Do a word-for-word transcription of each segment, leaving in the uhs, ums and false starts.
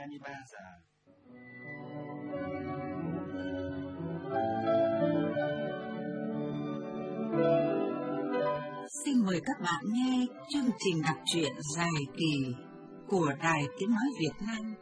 hai mươi ba giờ. Xin mời các bạn nghe chương trình đọc truyện dài kỳ của Đài Tiếng Nói Việt Nam.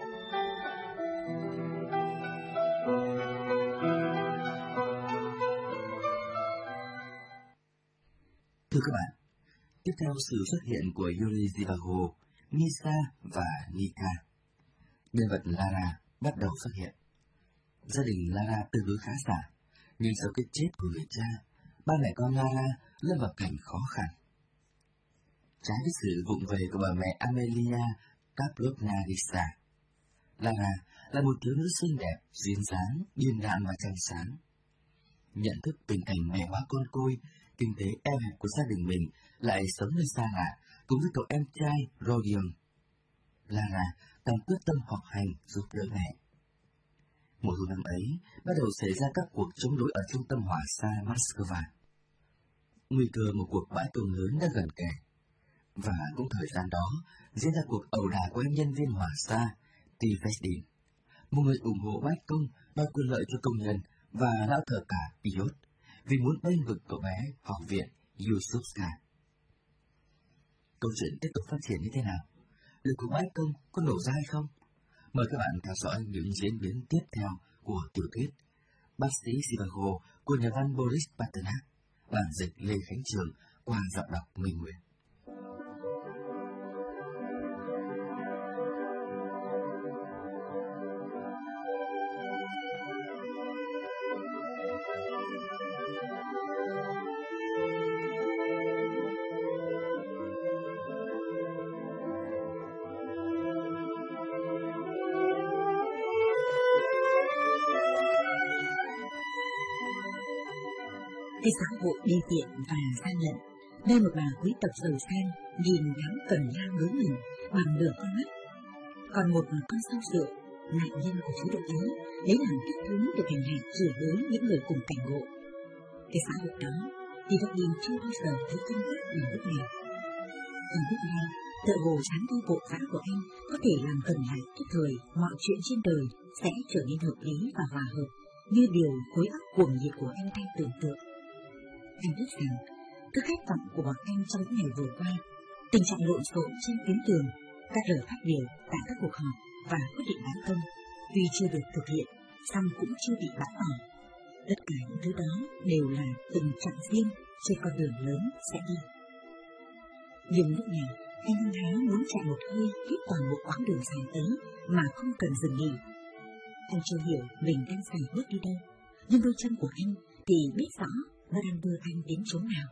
Thưa các bạn, tiếp theo sự xuất hiện của Yuri Zivago, Misa và Nika, nhân vật Lara bắt đầu xuất hiện. Gia đình Lara tương đối khá giả, nhưng sau cái chết của người cha, ba mẹ con Lara lâm vào cảnh khó khăn. Trái với sự vụng về của bà mẹ Amelia Kaplovna-Risa, Lara là một thiếu nữ xinh đẹp, duyên dáng, điềm đạm và trong sáng. Nhận thức tình cảnh mẹ hóa con côi, kinh tế eo hẹp của gia đình mình lại sống nơi xa lạ cùng với cậu em trai Rodion, Lara càng quyết tâm học hành giúp đỡ mẹ. Mùa thu năm ấy bắt đầu xảy ra các cuộc chống đối ở trung tâm hỏa xa Moscow. Nguy cơ một cuộc bãi công lớn đã gần kề, và cũng thời gian đó diễn ra cuộc ẩu đả của em nhân viên hỏa xa Tivesdin, một người ủng hộ bãi công đòi quyền lợi cho công nhân, và lão thợ cả Piotr vì muốn bênh vực cậu bé học viện Yusovska. Câu chuyện tiếp tục phát triển như thế nào? Liệu cuộc bãi công có nổ ra hay không? Mời các bạn theo dõi những diễn biến tiếp theo của tiểu thuyết Bác sĩ Zivago của nhà văn Boris Pasternak, bản dịch Lê Khánh Trường qua giọng đọc Minh Nguyễn. Cái xã hội đê tiện và gian lận, nơi một bà quý tộc giàu sang nhìn đám cần lao bướng mình bằng nửa con mắt. Còn một con sao rượu, nạn nhân của chế độ ấy, lấy làm thích thú được hành hạ chửi bới những người cùng cảnh ngộ. Cái xã hội đó thì vẫn nhìn chưa bao giờ thấy công tác ở nước này. Anh biết ngay, thợ hồ sáng đau bộ vã của anh có thể làm gần lại cái thời mọi chuyện trên đời sẽ trở nên hợp lý và hòa hợp, như điều khối óc cuồng nhiệt của anh đang tưởng tượng. Anh biết rằng, cứ khát vọng của bọn anh trong những ngày vừa qua, tình trạng lộn xộn trên tuyến đường, các lời phát biểu tại các cuộc họp và quyết định bán công, tuy chưa được thực hiện, song cũng chưa bị bãi bỏ. Tất cả những thứ đó đều là từng chặng riêng trên con đường lớn sẽ đi. Nhưng lúc này, anh hăng hái muốn chạy một hơi hết toàn bộ quãng đường dài ấy mà không cần dừng nghỉ. Anh chưa hiểu mình đang sải bước đi đâu, nhưng đôi chân của anh thì biết rõ nó đang đưa anh đến chỗ nào.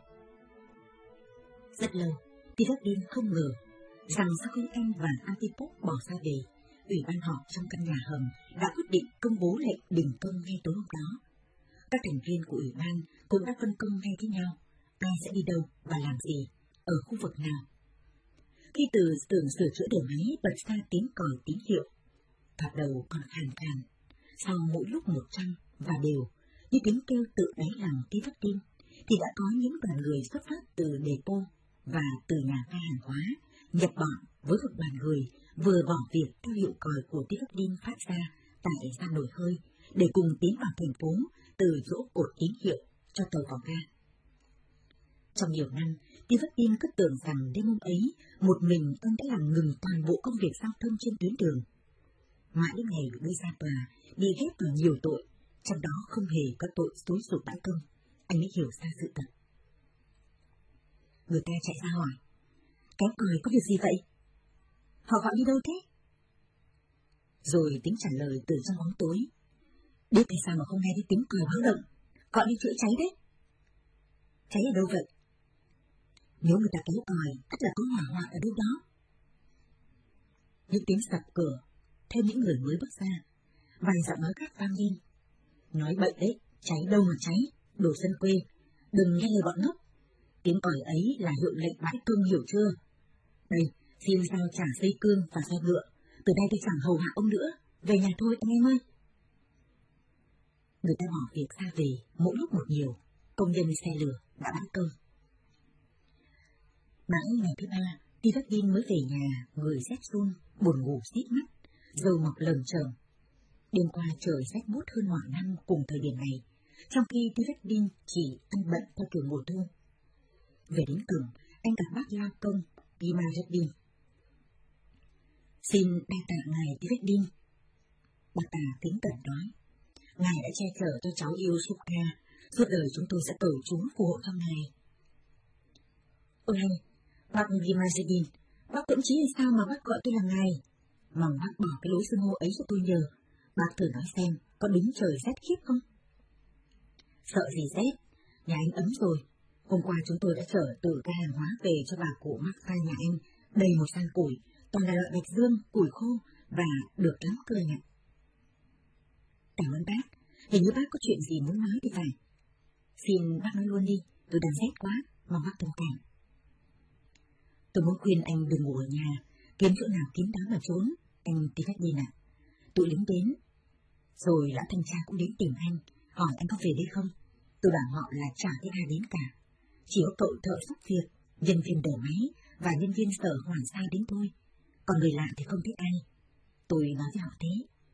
Rất lâu, Tivesdin không ngờ rằng sau khi anh và Antipop bỏ ra về, ủy ban họp trong căn nhà hầm đã quyết định công bố lệnh đình công ngay tối hôm đó. Các thành viên của ủy ban cũng đã phân công ngay với nhau ai sẽ đi đâu và làm gì, ở khu vực nào. Khi từ xưởng sửa chữa đầu máy bật ra tiếng còi tín hiệu, thoạt đầu còn khàn khàn, sau mỗi lúc một trăm và đều như tiếng kêu tự đáy lòng Tivesdin, thì đã có những đoàn người xuất phát từ depot và từ nhà ga hàng hóa nhập bọn với một đoàn người vừa bỏ việc theo hiệu còi của Tivesdin phát ra tại ga nồi hơi để cùng tiến vào thành phố từ chỗ cột tín hiệu cho tàu vào ga. Trong nhiều năm, Tivesdin cứ tưởng rằng đêm hôm ấy một mình anh đã làm ngừng toàn bộ công việc giao thông trên tuyến đường. Mãi đến ngày bị đưa ra tòa, bị ghép vào nhiều tội, trong đó không hề có tội xúi giục bãi công, anh mới hiểu ra sự thật. Người ta chạy ra hỏi, kéo còi có việc gì vậy? Họ gọi đi đâu thế? Rồi tiếng trả lời từ trong bóng tối, biết tại sao mà không nghe thấy tiếng còi báo động, gọi đi chữa cháy đấy. Cháy ở đâu vậy? Nếu người ta kéo còi, tất là có hỏa hoạn ở đâu đó. Những tiếng sập cửa, theo những người mới bước ra, vài giọng nói khác vang lên. Nói bậy đấy, cháy đâu mà cháy, đồ dân quê, đừng nghe lời bọn ngốc. Tiếng còi ấy là hiệu lệnh bãi công, hiểu chưa? Đây, xin giao trả dây cương và xe ngựa, từ đây tôi chẳng hầu hạ ông nữa, về nhà thôi anh em ơi. Người ta bỏ việc ra về, mỗi lúc một nhiều, công nhân xe lửa đã bãi công. Mãi ngày thứ ba, Tivesdin mới về nhà, người rét run, buồn ngủ xít mắt, dầu mọc lởm chởm. Đêm qua trời rét buốt hơn mọi năm cùng thời điểm này, trong khi Tivekdin chỉ ăn bận theo kiểu mùa thu. Về đến cổng, anh gặp bác lao công Pimareddin. Xin đa tạ ngài Tivekdin. Bác ta kính cẩn nói, ngài đã che chở cho cháu yêu Sukha, suốt đời chúng tôi sẽ cầu Chúa phù hộ cho ngài. Ôi hay, bác Pimareddin, bác cưỡng chí làm sao mà bác gọi tôi là ngài? Mong bác bỏ cái lối xưng hô ấy cho tôi nhờ. Bác thử nói xem, có đúng trời rét khiếp không? Sợ gì rét, nhà anh ấm rồi. Hôm qua chúng tôi đã chở từ cái hàng hóa về cho bà cụ Martha nhà anh, đầy một san củi, toàn là loại bạch dương, củi khô, và được lắm cơ ạ. Cảm ơn bác, hình như bác có chuyện gì muốn nói thì phải. Xin bác nói luôn đi, tôi đang rét quá, mong bác thông cảm. Tôi muốn khuyên anh đừng ngủ ở nhà, kiếm chỗ nào kín đáo mà trốn, anh Tivekdin ạ. Tụi lính đến, rồi lão thanh tra cũng đến tìm anh, hỏi anh có về đây không. Tôi bảo họ là chả thấy ai đến cả, chỉ có cậu thợ giúp việc, nhân viên đổ máy và nhân viên sở hoàn sai đến thôi, còn người lạ thì không biết ai. Tôi nói với họ thế.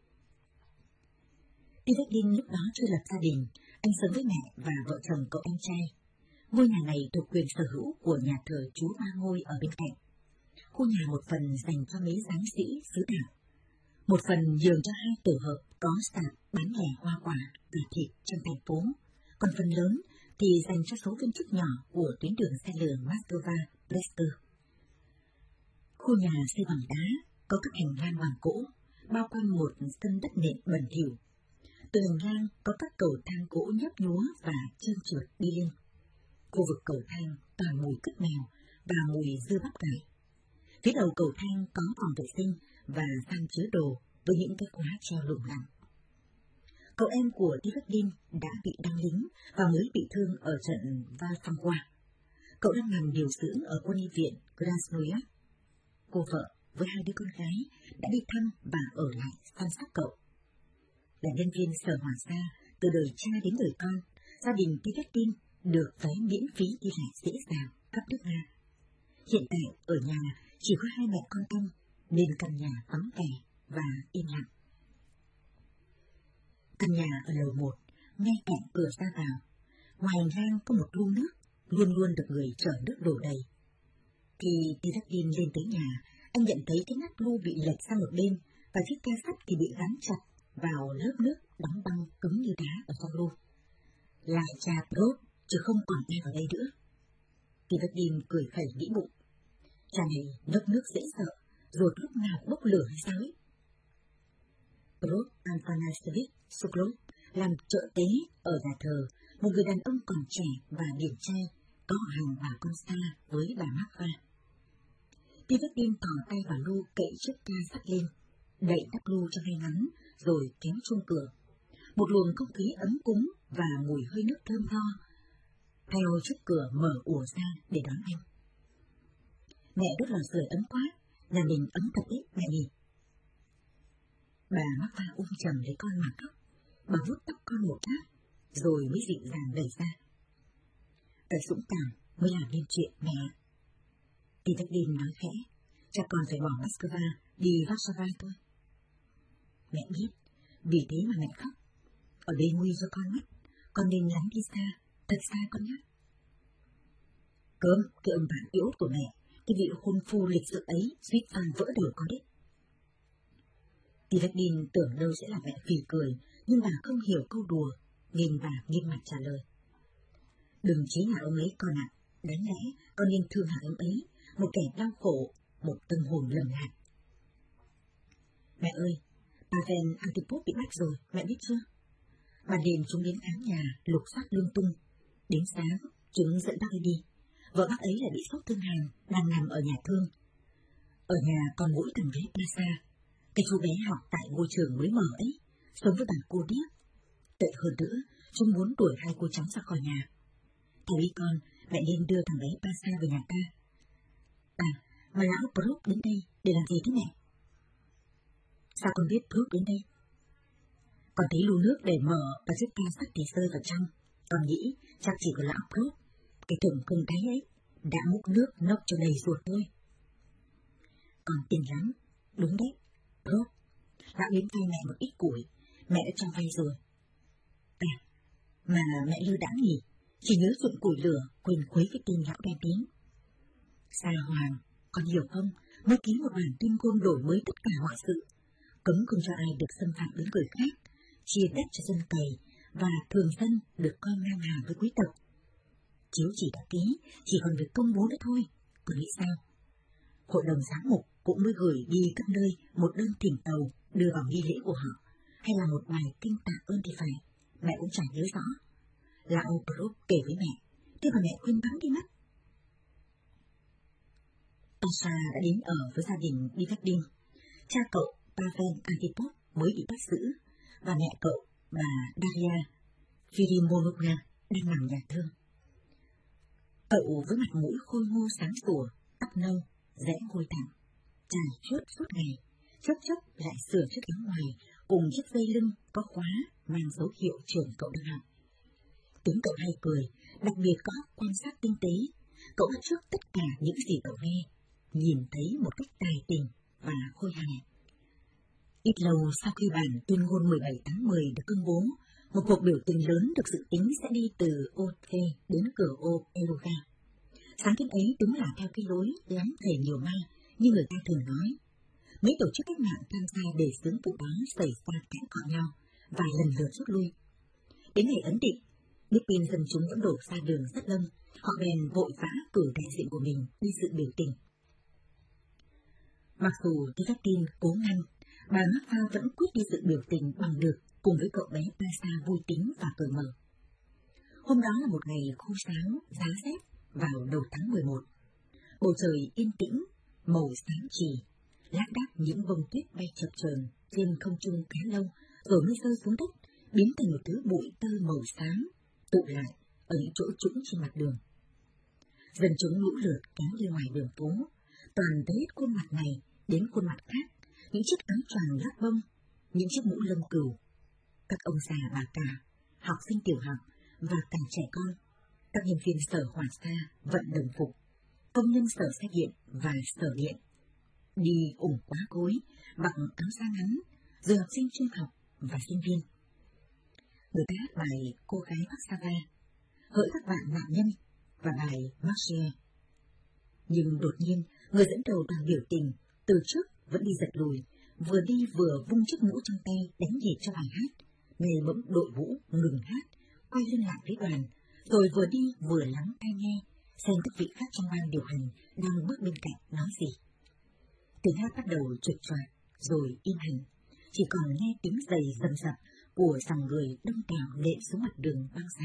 Tivekdin lúc đó chưa lập gia đình, anh sống với mẹ và vợ chồng cậu anh trai. Ngôi nhà này thuộc quyền sở hữu của nhà thờ Chúa Ba Ngôi ở bên cạnh. Khu nhà một phần dành cho mấy giáng sĩ xứ đạo, một phần nhường cho hai tổ hợp có sạp bán lẻ hoa quả và thịt trong thành phố, còn phần lớn thì dành cho số viên chức nhỏ của tuyến đường xe lửa Moscow-Brest. Khu nhà xây bằng đá, có các hành lang bằng gỗ, bao quanh một sân đất nện bẩn thỉu. Từ hành lang có các cầu thang gỗ nhấp nhúa và trơn trượt đi lên. Khu vực cầu thang toàn mùi cứt mèo và mùi dưa bắp cải. Phía đầu cầu thang có phòng vệ sinh và gian chứa đồ với những cái khóa treo lủng lẳng. Cậu em của Tivekdin đã bị đăng lính và mới bị thương ở trận Valfangwa. Cậu đang làm điều dưỡng ở quân y viện Krasnoyarsk. Cô vợ với hai đứa con gái đã đi thăm và ở lại chăm sóc cậu. Là nhân viên sở hỏa xa từ đời cha đến đời con, gia đình Tivekdin được vé miễn phí đi lại dễ dàng khắp nước Nga. Hiện tại ở nhà chỉ có hai mẹ con anh, nên căn nhà vắng vẻ và im lặng. Căn nhà ở lầu một, ngay cạnh cửa ra vào, ngoài hành lang có một lu nước, luôn luôn được người chở nước đổ đầy. Khi Tivekdin lên tới nhà, anh nhận thấy cái nắp lu bị lệch sang một bên và chiếc ke sắt thì bị gắn chặt vào lớp nước đóng băng cứng như đá ở trong lu. Lại cha Prot, chứ không còn ai vào đây nữa. Tivekdin cười khẩy nghĩ bụng. Cha này nốc nước dễ sợ, ruột lúc nào bốc lửa hay sao ấy. Prot Afanasievich Sokolov làm trợ tế ở nhà thờ, một người đàn ông còn trẻ và điển trai, có họ hàng bà con xa với bà Marfa. Tivekdin thò tay vào lu cậy chiếc ca sắt lên, đậy nắp lu cho ngay ngắn, rồi kéo chuông cửa. Một luồng không khí ấm cúng và mùi hơi nước thơm tho theo chiếc cửa mở ùa ra để đón anh. Mẹ đốt lò sưởi ấm quá, nhà mình ấm thật đấy mẹ nhỉ. Bà Marfa ôm chầm lấy con mà khóc, bà vuốt tóc con một lát, rồi mới dịu dàng đẩy ra. Ở dũng cảm mới làm nên chuyện mẹ. Tivekdin nói khẽ, cha con phải bỏ Moscow đi Warsaw thôi. Mẹ biết, vì thế mà mẹ khóc. Ở đây nguy cho con mất, con nên lánh đi xa, thật xa con nhé. Cơm, cái ông bạn iốt của mẹ, cái vị hôn phu lịch sự ấy suýt phang vỡ đầu con đấy. Tivekdin tưởng đâu sẽ là mẹ phì cười, nhưng bà không hiểu câu đùa, nên bà nghiêm mặt trả lời. Đừng chế nhạo ông ấy con ạ, đáng lẽ con nên thương hại ông ấy, một kẻ đau khổ, một tâm hồn lầm lạc. Mẹ ơi, Pavel Antipov bị bắt rồi, mẹ biết chưa? Ban đêm chúng đến khám nhà, lục soát lung tung. Đến sáng, chúng dẫn bác ấy đi. Vợ bác ấy lại bị sốt thương hàn, đang nằm ở nhà thương. Ở nhà còn mỗi thằng bé Pasa, cái chú bé học tại ngôi trường mới mở ấy, sống với bà cô điếc. Tệ hơn nữa, chúng muốn đuổi hai cô cháu ra khỏi nhà. Theo ý con, mẹ nên đưa thằng bé Pasa về nhà ta. À, mà lão Prot đến đây để làm gì thế mẹ? Sao con biết Prot đến đây? Con thấy lu nước để mở và chiếc ca sắt thì rơi vào trong. Con nghĩ chắc chỉ có lão Prot, cái thùng không đáy ấy, đã múc nước nốc cho đầy ruột thôi. Con tin lắm, đúng đấy, Prot, Lão đến vay mẹ một ít củi, mẹ đã cho vay rồi. À, mà mẹ lơ đãng nhỉ, chỉ nhớ dụng củi lửa, quên khuấy cái tên lão đen tiếng. Sa Hoàng, con hiểu không, mới ký một bản tuyên ngôn đổi mới tất cả mọi sự, cấm không cho ai được xâm phạm đến người khác, chia đất cho dân cày, và thường dân được coi ngang hàng với quý tộc. Chiếu chỉ đã ký, chỉ còn việc công bố nữa thôi, con nghĩ sao? Hội đồng giám mục cũng mới gửi đi các nơi một đơn thỉnh tàu đưa vào nghi lễ của họ, hay là một bài kinh tạ ơn thì phải, mẹ cũng chẳng nhớ rõ. Lão Brooke kể với mẹ, thế mà mẹ quên bẵng đi mất. Tasha đã đến ở với gia đình Bivadin. Cha cậu Pavel Antipov mới bị bắt giữ, và mẹ cậu, bà Daria Filimonovna, đang nằm nhà thương. Cậu với mặt mũi khôi ngô sáng sủa, tóc nâu, rẽ hôi thẳng, trải chuốt suốt ngày, chốc chốc lại sửa chiếc áo ngoài cùng chiếc dây lưng có khóa mang dấu hiệu trường cậu đang học. Tính cậu hay cười, đặc biệt có quan sát tinh tế, cậu bắt chước tất cả những gì cậu nghe, nhìn thấy một cách tài tình và khôi hài. Ít lâu sau khi bản tuyên ngôn mười bảy tháng mười được công bố, một cuộc biểu tình lớn được dự tính sẽ đi từ ô kê đến cửa ô Eluga. Sáng kiến ấy đúng là theo cái lối lắm thầy nhiều ma, như người ta thường nói. Mấy tổ chức cách mạng tham gia đề xướng vụ đó xảy ra cãi cọ nhau và lần lượt rút lui. Đến ngày ấn định, biết tin dân chúng vẫn đổ ra đường rất đông, họ bèn vội vã cử đại diện của mình đi dự biểu tình. Mặc dù Tivatin cố ngăn, bà Marfa vẫn quyết đi dự biểu tình bằng được cùng với cậu bé Tasha vui tính và cởi mở. Hôm đó là một ngày khô sáo, giá rét vào đầu tháng mười một. Bầu trời yên tĩnh, màu sáng trì, lác đác những bông tuyết bay chập chờn trên không trung khá lâu, rồi mới rơi xuống đất, biến thành một thứ bụi tơ màu xám, tụ lại ở những chỗ trũng trên mặt đường. Dân chúng lũ lượt kéo đi ngoài đường phố, toàn thấy hết khuôn mặt này đến khuôn mặt khác, những chiếc áo choàng lát bông, những chiếc mũ lông cừu. Các ông già bà cả, học sinh tiểu học và cả trẻ con, các nhân viên sở hỏa xa vận đồng phục, công nhân sở xe điện và sở điện, đi ủng quá gối bằng áo da ngắn, rồi học sinh trung học và sinh viên. Người ta hát bài Cô gái Varsava, hỡi các bạn nạn nhân và bài Marshall. Nhưng đột nhiên, người dẫn đầu đoàn biểu tình từ trước vẫn đi giật lùi, vừa đi vừa vung chiếc mũ trong tay đánh nhịp cho bài hát, ngay bỗng đội vũ ngừng hát, quay lưng lại với đoàn, rồi vừa đi vừa lắng tai nghe, xem các vị khác trong ban điều hành đang bước bên cạnh nói gì. Tiếng hát bắt đầu trục choạc, rồi im hẳn, chỉ còn nghe tiếng giày rầm rập của dòng người đông đảo lệ xuống mặt đường băng giá.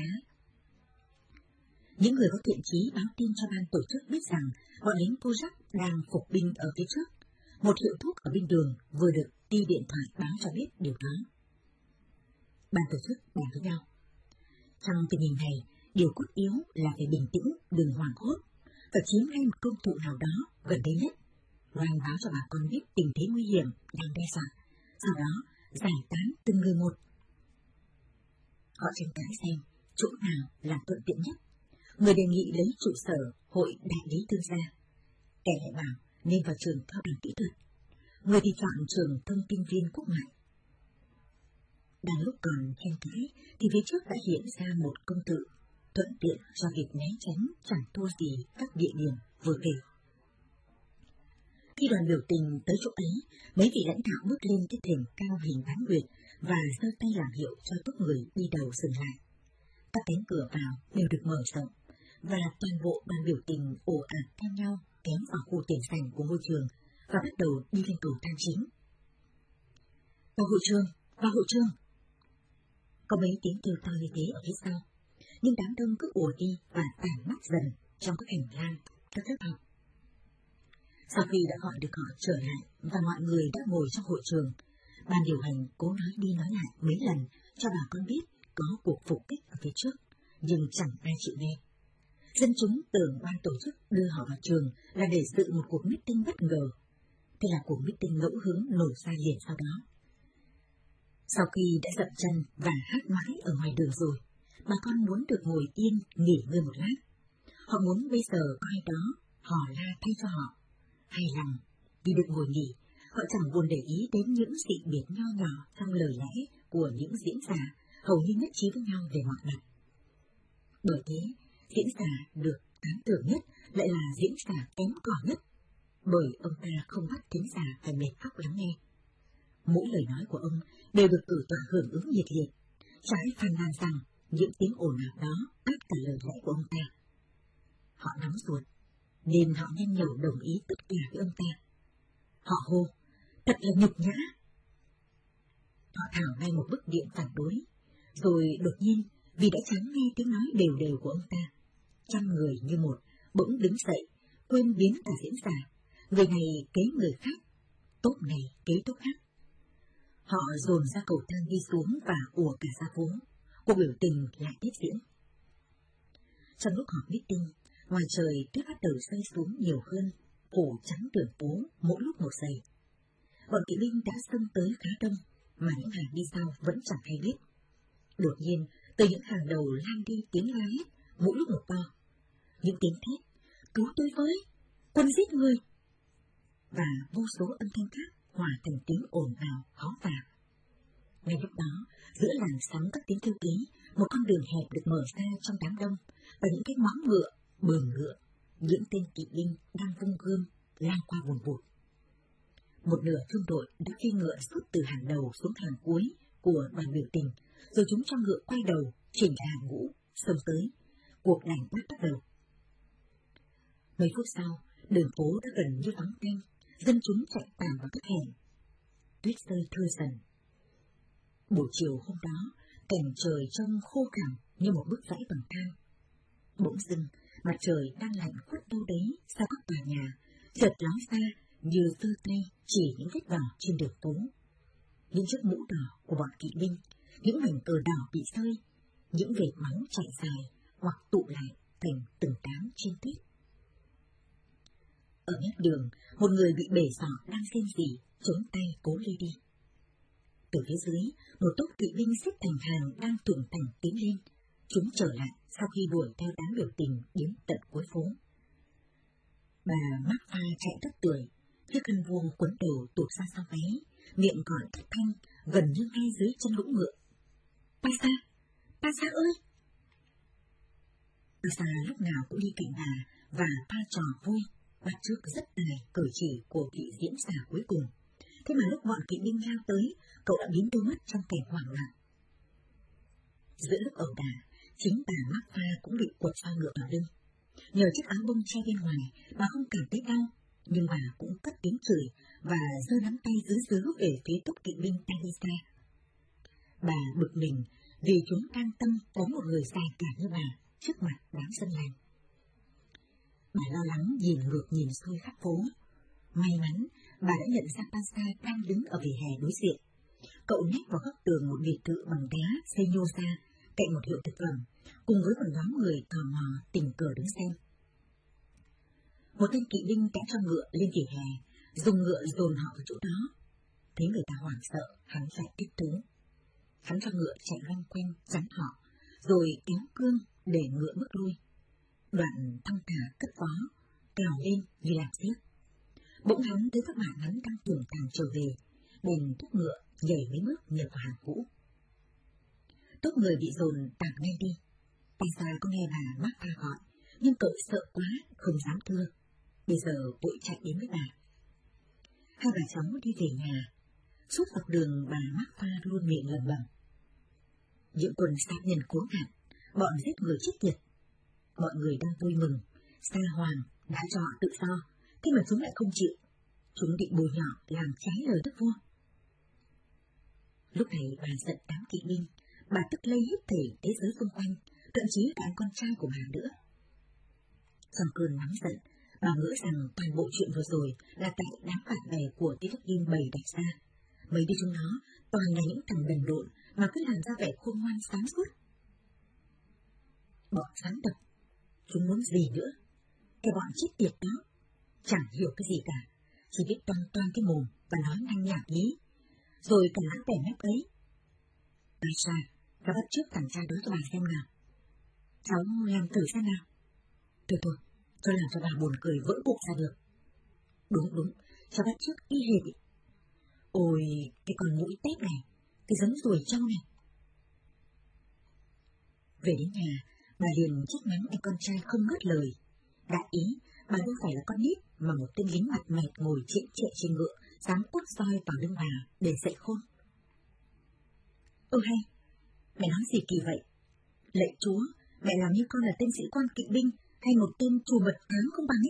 Những người có thiện chí báo tin cho ban tổ chức biết rằng bọn lính Kozak đang phục binh ở phía trước. Một hiệu thuốc ở bên đường vừa được ti điện thoại báo cho biết điều đó. Ban tổ chức bàn với nhau. Trong tình hình này, điều cốt yếu là phải bình tĩnh, đừng hoảng hốt, phải chiếm ngay một công cụ nào đó gần đây nhất, loan báo cho bà con biết tình thế nguy hiểm đang đe dọa, sau đó giải tán từng người một. Họ tranh cãi xem chỗ nào là thuận tiện nhất. Người đề nghị lấy trụ sở hội đại lý thương gia, kẻ lại bảo nên vào trường cao đẳng kỹ thuật, người thì chọn trường thông tin viên quốc ngoại. Đang lúc còn tranh cãi thì phía trước đã hiện ra một công tự thuận tiện cho việc né tránh chẳng thua gì các địa điểm vừa kể. Khi đoàn biểu tình tới chỗ ấy, mấy vị lãnh đạo bước lên cái thềm cao hình bán nguyệt và giơ tay làm hiệu cho tốt người đi đầu dừng lại. Các cánh cửa vào đều được mở rộng, và toàn bộ đoàn biểu tình ồ ạt theo nhau kéo vào khu tiền sảnh của ngôi trường và bắt đầu đi lên cầu thang chính. Vào hội trường, vào hội trường. Có mấy tiếng kêu to như thế ở phía sau, nhưng đám đông cứ ùa đi và tản mắt dần trong các hành lang, các lớp học. Sau khi đã gọi được họ trở lại và mọi người đã ngồi trong hội trường, ban điều hành cố nói đi nói lại mấy lần cho bà con biết có cuộc phục kích ở phía trước, nhưng chẳng ai chịu nghe. Dân chúng tưởng ban tổ chức đưa họ vào trường là để dự một cuộc meeting bất ngờ. Thế là cuộc meeting ngẫu hứng nổi ra liền sau đó. Sau khi đã dậm chân và hát mãi ở ngoài đường rồi, bà con muốn được ngồi yên nghỉ ngơi một lát. Họ muốn bây giờ có ai đó hò la thay cho họ. Hài lòng vì được ngồi nghỉ, Họ chẳng buồn để ý đến những dị biệt nho nhỏ trong lời lẽ của những diễn giả hầu như nhất trí với nhau về mọi mặt. Bởi thế, diễn giả được tán thưởng nhất lại là diễn giả kém cỏi nhất, bởi ông ta không bắt thính giả phải mệt óc lắng nghe. Mỗi lời nói của ông đều được cử tọa hưởng ứng nhiệt liệt, trái phàn nàn rằng những tiếng ồn ào đó át cả lời lẽ của ông ta. Họ nóng ruột, nên họ nhanh nhẩu đồng ý tất cả với ông ta. Họ hô, thật là nhục nhã. Họ thảo ngay một bức điện phản đối, rồi đột nhiên, vì đã chán nghe tiếng nói đều đều của ông ta, trăm người như một bỗng đứng dậy, quên biến cả diễn giả, người này kế người khác, tốt này kế tốt khác. Họ dồn ra cầu thang đi xuống và ùa cả ra phố, cuộc biểu tình lại tiếp diễn. Trong lúc họp meeting, ngoài trời tuyết bắt đầu rơi xuống nhiều hơn, phủ trắng đường phố mỗi lúc một dày. Bọn kỵ binh đã xông tới khá đông, mà những hàng đi sau vẫn chẳng hay biết. Đột nhiên, từ những hàng đầu lan đi tiếng la hét, mỗi lúc một to. Những tiếng thét, cứu tôi với, quân giết người. Và vô số âm thanh khác hòa thành tiếng ồn ào hó vàng. Ngay lúc đó, giữa làn sóng các tiếng kêu cứu, một con đường hẹp được mở ra trong đám đông, và những cái móng ngựa, bờm ngựa, những tên kỵ binh đang vung gươm lao qua vùn vụt. Một nửa thương đội đã phi ngựa suốt từ hàng đầu xuống hàng cuối của đoàn biểu tình, rồi chúng cho ngựa quay đầu, chỉnh hàng ngũ, xông tới. Cuộc đàn bắt bắt đầu. Mấy phút sau, đường phố đã gần như vắng tanh, dân chúng chạy tàn vào các hẻm. Tuyết rơi thưa dần. Buổi chiều hôm đó, cảnh trời trông khô cằn như một bức vẽ bằng than. Bỗng dưng, mặt trời đang lạnh khuất đâu đấy sau các tòa nhà, chợt ló ra như giơ tay chỉ những vết đỏ trên đường phố. Những chiếc mũ đỏ của bọn kỵ binh, những mảnh cờ đỏ bị rơi, những vệt máu chạy dài hoặc tụ lại thành từng đám trên tuyết. Ở mép đường, một người bị bể giỏ đang rên rỉ, chống tay cố lê đi. Từ phía dưới, một tốp kỵ binh xếp thành hàng đang thủng thẳng tiến lên. Chúng trở lại sau khi đuổi theo đám biểu tình đến tận cuối phố. Bà Martha chạy rất tuổi, chiếc khăn vuông quấn đầu tụt ra sau váy, miệng còn thất thanh, gần như ngay dưới chân lũ ngựa. Pasa, Pasa ơi! Pasa lúc nào cũng đi cạnh bà và pha trò vui, bắt chước rất tài cử chỉ của vị diễn giả cuối cùng. Thế mà lúc bọn kỵ binh lao tới, cậu đã biến đâu mất trong cảnh hoảng loạn. Giữa lúc ẩu đả, chính bà Martha cũng bị quật roi ngựa vào lưng. Nhờ chiếc áo bông che bên ngoài, bà không cảm thấy đau, nhưng bà cũng cất tiếng chửi và giơ nắm tay giữ giữ về phía tốp kỵ binh đang đi xa. Bà bực mình vì chúng đang tâm đánh một người dài cả như bà trước mặt đám dân làng. Bà lo lắng nhìn ngược nhìn xuôi khắp phố. May mắn, bà đã nhận ra Pasa đang đứng ở vỉa hè đối diện. Cậu nép vào góc tường một biệt thự bằng đá xây nhô ra, cạnh một hiệu thực phẩm, cùng với một nhóm người tò mò tình cờ đứng xem. Một tên kỵ binh kéo cho ngựa lên vỉa hè, dùng ngựa dồn họ vào chỗ đó. Thấy người ta hoảng sợ, hắn lại thích thú. Hắn cho ngựa chạy loanh quanh, rắn họ, rồi kéo cương để ngựa bước lui. Đoạn thong thả cất vó, trèo lên như làm xiếc. Bỗng hắn thấy các bạn hắn đang tưởng tàng trở về, bèn thúc ngựa nhảy mấy bước nhập vào hàng cũ. Tốt người bị dồn tạm ngay đi. Pasa có nghe bà Martha gọi, nhưng cậu sợ quá, không dám thưa. Bây giờ vội chạy đến với bà. Hai bà cháu đi về nhà. Suốt dọc đường bà Martha luôn miệng lẩm bẩm. Những quân sát nhân cố nạn, bọn giết người chết tiệt. Mọi người đang vui mừng, Sa Hoàng đã cho họ tự do, thế mà chúng lại không chịu. Chúng định bôi nhọ làm trái lời đức vua. Lúc này bà giận đám kỵ binh, bà tức lây hết thảy thế giới xung quanh, thậm chí cả anh con trai của bà nữa. Trong cơn nóng giận, bà ngỡ rằng toàn bộ chuyện vừa rồi là tại đám bạn bè của Tí Đức Yên bày đặt ra. Mấy đứa chúng nó toàn là những thằng đần độn mà cứ làm ra vẻ khôn ngoan sáng suốt. Bọn rắn độc, chúng muốn gì nữa? Cái bọn chết tiệt đó, chẳng hiểu cái gì cả, chỉ biết toan toan cái mồm và nói năng nhảm nhí, rồi còn lãng vẻ mép ấy. Tại sao, cháu bắt trước thằng cha đó cho bà xem nào. Cháu làm thử xem nào. Thôi thôi, cho làm cho bà buồn cười vỡ bụng ra được. Đúng đúng, cháu bắt trước y hệt. Ôi, cái con mũi tép này, cái giống ruồi trâu này. Về đến nhà, bà liền trách mắng anh con trai không ngớt lời. Đại ý, bà đâu phải là con nít mà một tên lính mặt mẹt ngồi trệ trệ trên ngựa, dám quất roi vào lưng bà để dạy khôn. Ơ hay, mẹ nói gì kỳ vậy? Lạy Chúa, mẹ làm như con là tên sĩ quan kỵ binh hay một tên trù mật thám không bằng ấy.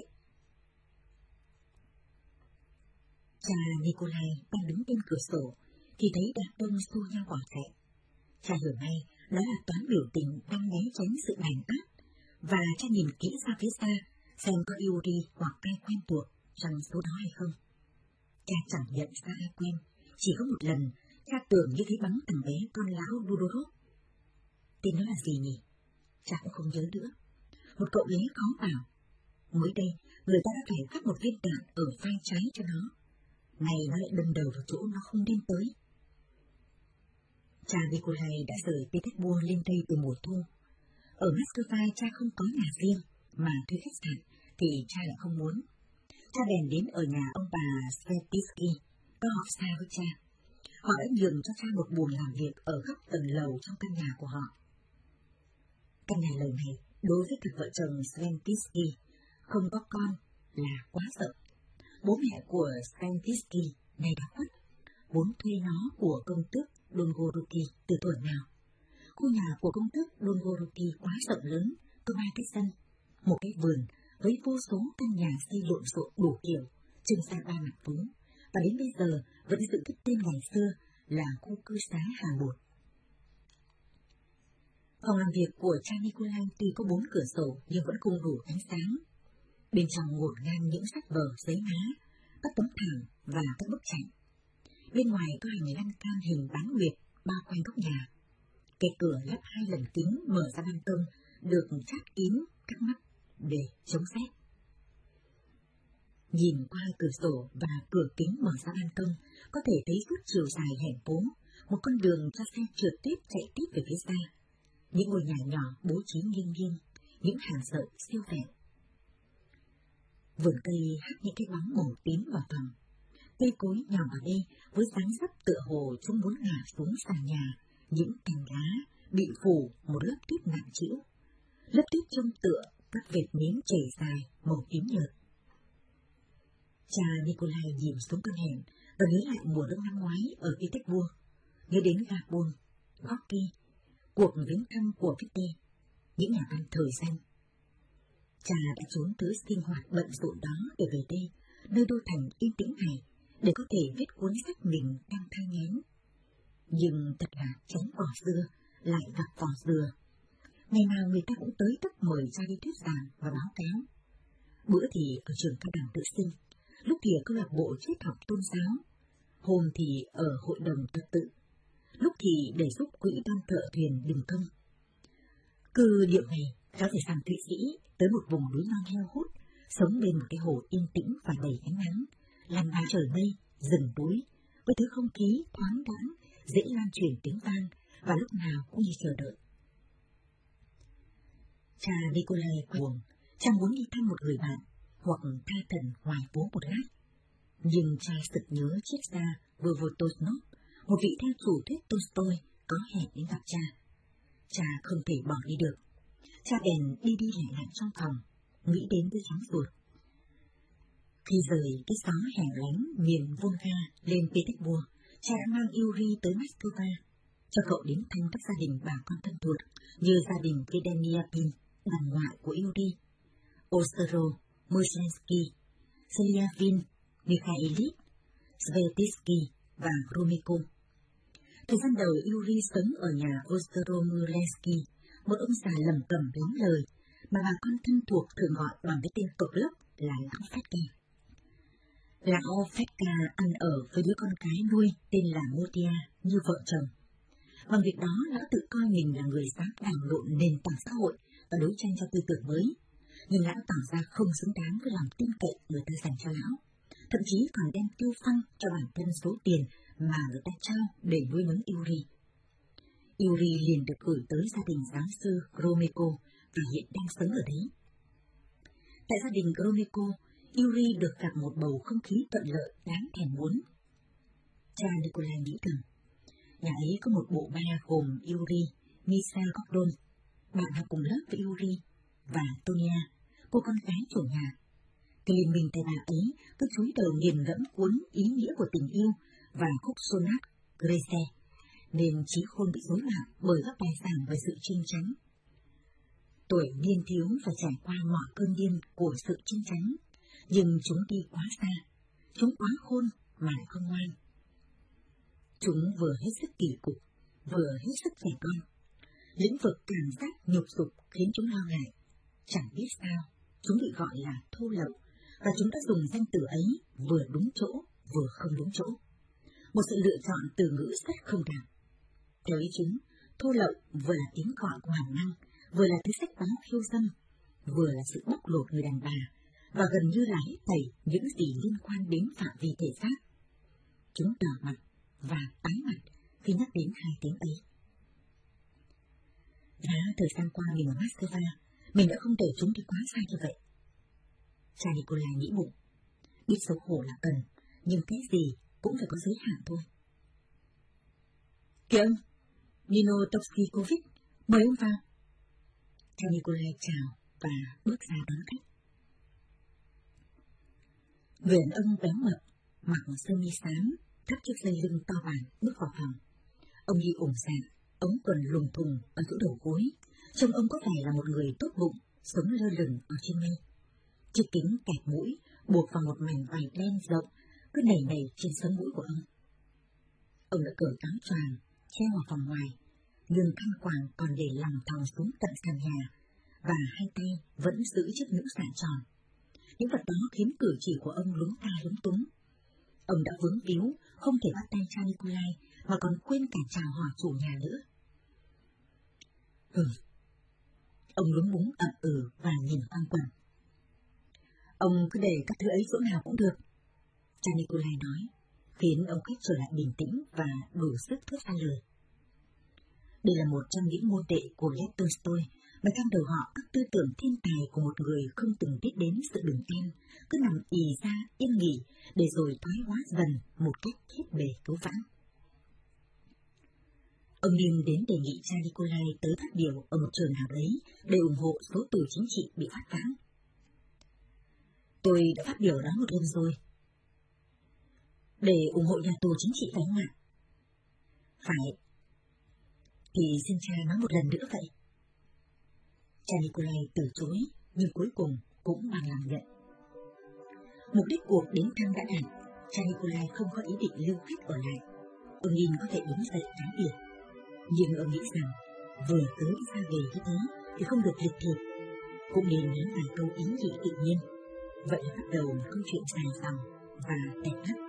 Cha Nikolai đang đứng bên cửa sổ thì thấy đám đông xô nhau bỏ chạy. Cha hiểu ngay đó là toán biểu tình đang né tránh sự đàn áp, và cha nhìn kỹ ra phía xa xem có Yuri hoặc ai quen thuộc trong số đó hay không. Cha chẳng nhận ra ai quen, chỉ có một lần cha tưởng như thấy bóng thằng bé con lão Dudorov. Tên nó là gì nhỉ? Cha cũng không nhớ nữa. Một cậu bé khó vào. Mới đây, người ta đã phải phát một viên đạn ở vai trái cho nó. Này nó lại đâm đầu vào chỗ nó không nên tới. Cha Nikolai đã rời Petersburg lên đây từ mùa thu. Ở Moscow cha không có nhà riêng, mà thuê khách sạn thì cha lại không muốn. Cha bèn đến ở nhà ông bà Svetitsky, có học xa với cha. Họ đã nhường cho cha một buồng làm việc ở góc tầng lầu trong căn nhà của họ. Căn nhà lầu này, đối với cặp vợ chồng Svetitsky, không có con là quá rộng. Bố mẹ của Svetitsky nay đã khuất, vốn thuê nó của công tước Dolgoruki từ tuổi nào. Khu nhà của công tước Dolgoruki quá rộng lớn, có ba cái sân, một cái vườn với vô số căn nhà xây lộn xộn đủ kiểu, trưng ra ba mặt phố, và đến bây giờ vẫn giữ cái tên ngày xưa là khu cư xá Hà Bột. Phòng làm việc của cha Nikolai tuy có bốn cửa sổ nhưng vẫn không đủ ánh sáng. Bên trong ngổn ngang những sách vở, giấy má, các tấm thảm và các bức tranh. Bên ngoài có hành lang can hình bán nguyệt bao quanh góc nhà. Cái cửa lắp hai lần kính mở ra ban công được chát kín các mắt để chống rét. Nhìn qua cửa sổ và cửa kính mở ra ban công, có thể thấy suốt chiều dài hẻm phố, một con đường cho xe trượt tuyết chạy tiếp về phía xa. Những ngôi nhà nhỏ bố trí nghiêng nghiêng, những hàng rậu siêu vẹn. Vườn cây hắt những cái bóng màu tím vào phòng. Cây cối nhỏ ở đây với dáng dấp tựa hồ chúng muốn ngả xuống sàn nhà, những cành lá bị phủ một lớp tuyết nặng trĩu. Lớp tuyết trông tựa các vệt nến chảy dài màu tím nhợt. Cha Nikolai nhìn xuống con hẻm và nhớ lại mùa đông năm ngoái ở Petersburg, nhớ đến Gabon, Gorky, cuộc viếng thăm của Kitty, những nhà ăn thời danh. Cha đã trốn tới sinh hoạt bận rộn đó để về đây, nơi đô thành yên tĩnh này, để có thể viết cuốn sách mình đang thai nghén. Nhưng thật là tránh vỏ dưa, lại gặp vỏ dừa. Ngày nào người ta cũng tới tấp mời cha đi thuyết giảng và báo cáo. Bữa thì ở trường cao đẳng tự sinh, lúc thì ở câu lạc bộ triết học tôn giáo, hôm thì ở hội đồng trật tự, lúc thì để giúp quỹ ban thợ thuyền đình công. Cứ điệu này, cháu phải sang Thụy Sĩ, tới một vùng núi non heo hút, sống bên một cái hồ yên tĩnh và đầy ánh nắng, làn lá trời mây, rừng núi, với thứ không khí thoáng đãng, dễ lan truyền tiếng vang và lúc nào cũng như chờ đợi. Cha Nikolai buồn, cha muốn đi thăm một người bạn hoặc tha thần ngoài phố một lát, nhưng cha sực nhớ triết gia Volotosnov, một vị theo chủ thuyết Tolstoy, có hẹn đến gặp cha. Cha không thể bỏ đi được. Cha bèn đi đi lại lại trong phòng, nghĩ đến đứa cháu ruột. Khi rời cái xó hẻo lánh miền Volga lên Petersburg, cha đã mang Yuri tới Moscow, cho cậu đến thăm các gia đình bà con thân thuộc như gia đình Vedeniapin, đàn ngoại của Yuri, Osero, Moshensky, Selyavin, Mikhailit, Svetitsky và Gromyko. Thời gian đầu Yuri sống ở nhà Osero Mulensky, một ông già lẩm cẩm lắm lời mà bà con thân thuộc thường gọi bằng cái tên cộc lốc là lão Fedka. Lão Fedka ăn ở với đứa con cái nuôi tên là Motia như vợ chồng. Bằng việc đó, lão tự coi mình là người dám đàm luận nền tảng xã hội và đấu tranh cho tư tưởng mới, nhưng lão tỏ ra không xứng đáng với lòng tin cậy người ta dành cho lão, thậm chí còn đem tiêu phăng cho bản thân số tiền mà người ta trao để nuôi nấng Yuri. Yuri liền được gửi tới gia đình giáo sư Gromyko và hiện đang sống ở đấy. Tại gia đình Gromyko, Yuri được gặp một bầu không khí thuận lợi đáng thèm muốn. Cha Nikolai nghĩ thầm, nhà ấy có một bộ ba gồm Yuri, Misa Gordon, bạn học cùng lớp với Yuri, và Tonia, cô con gái chủ nhà. Cái liên minh tay bà ấy cứ chúi đầu nghiền ngẫm cuốn ý nghĩa của tình yêu và khúc sonat Grece, nên trí khôn bị rối loạn bởi các bài giảng về sự chinh chắn. Tuổi niên thiếu phải trải qua mọi cơn điên của sự chinh chắn, nhưng chúng đi quá xa, chúng quá khôn mà lại không ngoan. Chúng vừa hết sức kỳ cục, vừa hết sức trẻ con. Lĩnh vực cảm giác nhục dục khiến chúng lo ngại. Chẳng biết sao, chúng bị gọi là thô lậu, và chúng đã dùng danh từ ấy vừa đúng chỗ, vừa không đúng chỗ. Một sự lựa chọn từ ngữ rất không đáng. Theo ý chúng, thô lậu vừa là tiếng gọi của bản năng, vừa là thứ sách báo khiêu dâm, vừa là sự bóc lột người đàn bà, và gần như là hết thảy những gì liên quan đến phạm vi thể xác. Chúng đỏ mặt và tái mặt khi nhắc đến hai tiếng ấy. Đã thời gian qua mình ở Moscow, mình đã không để chúng đi quá xa như vậy. Cha Nikolai nghĩ bụng, biết xấu hổ là cần, nhưng cái gì cũng phải có giới hạn thôi. Kìa ông, Nino Toksikovic, mời ông vào. Cha Nikolai chào và bước ra đón khách. Người đàn ông béo mập, mặc sơ mi xám, thắt chiếc dây lưng to bản bước vào phòng. Ông đi ủng dạn, ống quần lùng thùng ở chỗ đầu gối, trông ông có vẻ là một người tốt bụng, sống lơ lửng ở trên mây. Chiếc kính kẹp mũi buộc vào một mảnh vải đen rộng, cứ nảy nảy trên sống mũi của ông. Ông đã cởi áo choàng treo vào phòng ngoài, nhưng khăn quàng còn để lòng thòng xuống tận sàn nhà, và hai tay vẫn giữ chiếc mũ sạn tròn. Những vật đó khiến cử chỉ của ông lúng ta lúng túng. Ông đã vướng víu, không thể bắt tay cha Nikolai, mà còn quên cả chào hỏi chủ nhà nữa. Ừ. Ông lúng búng ậm ừ và nhìn quanh quần. Ông cứ để các thứ ấy chỗ nào cũng được, cha Nikolai nói, khiến ông khách trở lại bình tĩnh và đủ sức thốt ra lời. Đây là một trong những môn đệ của Lev Tolstoy, mà trong đầu họ các tư tưởng thiên tài của một người không từng biết đến sự bình an, cứ nằm ì ra yên nghỉ, để rồi thoái hóa dần một cách hết bề cứu vãn. Ông Nim đến đề nghị cha Nikolai tới phát biểu ở một trường nào đấy để ủng hộ số tù chính trị bị phát vãng. Tôi đã phát biểu đó một lần rồi. Để ủng hộ nhà tù chính trị phải không ạ? Phải. Thì xin cha nói một lần nữa vậy. Cha Nikolai từ chối, nhưng cuối cùng cũng bằng lòng nhận. Mục đích cuộc đến thăm đã đạt, cha Nikolai không có ý định lưu khách ở lại. Ông nhìn có thể đứng dậy cáo biệt, nhưng ông nghĩ rằng vừa tới xa về như thế thì không được lịch thiệp, cũng nên nói vài câu ý vị tự nhiên. Vậy là bắt đầu một câu chuyện dài dòng và đẹp mắt.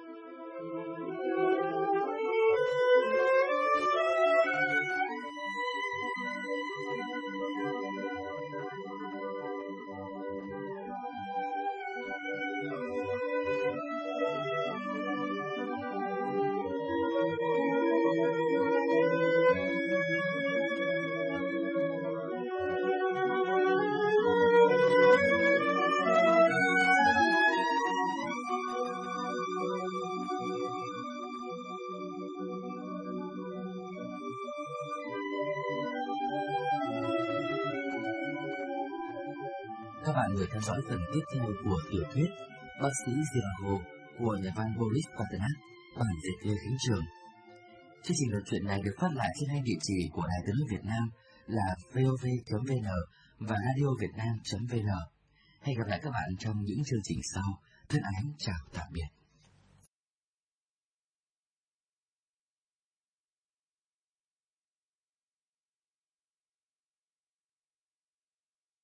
Các bạn vừa theo dõi phần tiếp theo của tiểu thuyết Bác sĩ Zhivago của nhà văn Boris Pasternak, bản dịch Lê Khánh Trường. Chương trình đọc truyện này được phát lại trên hai địa chỉ của Đài Tiếng nói Việt Nam là vov chấm vn và radiovietnam chấm vn. Hẹn gặp lại các bạn trong những chương trình sau. Thân ái chào tạm biệt.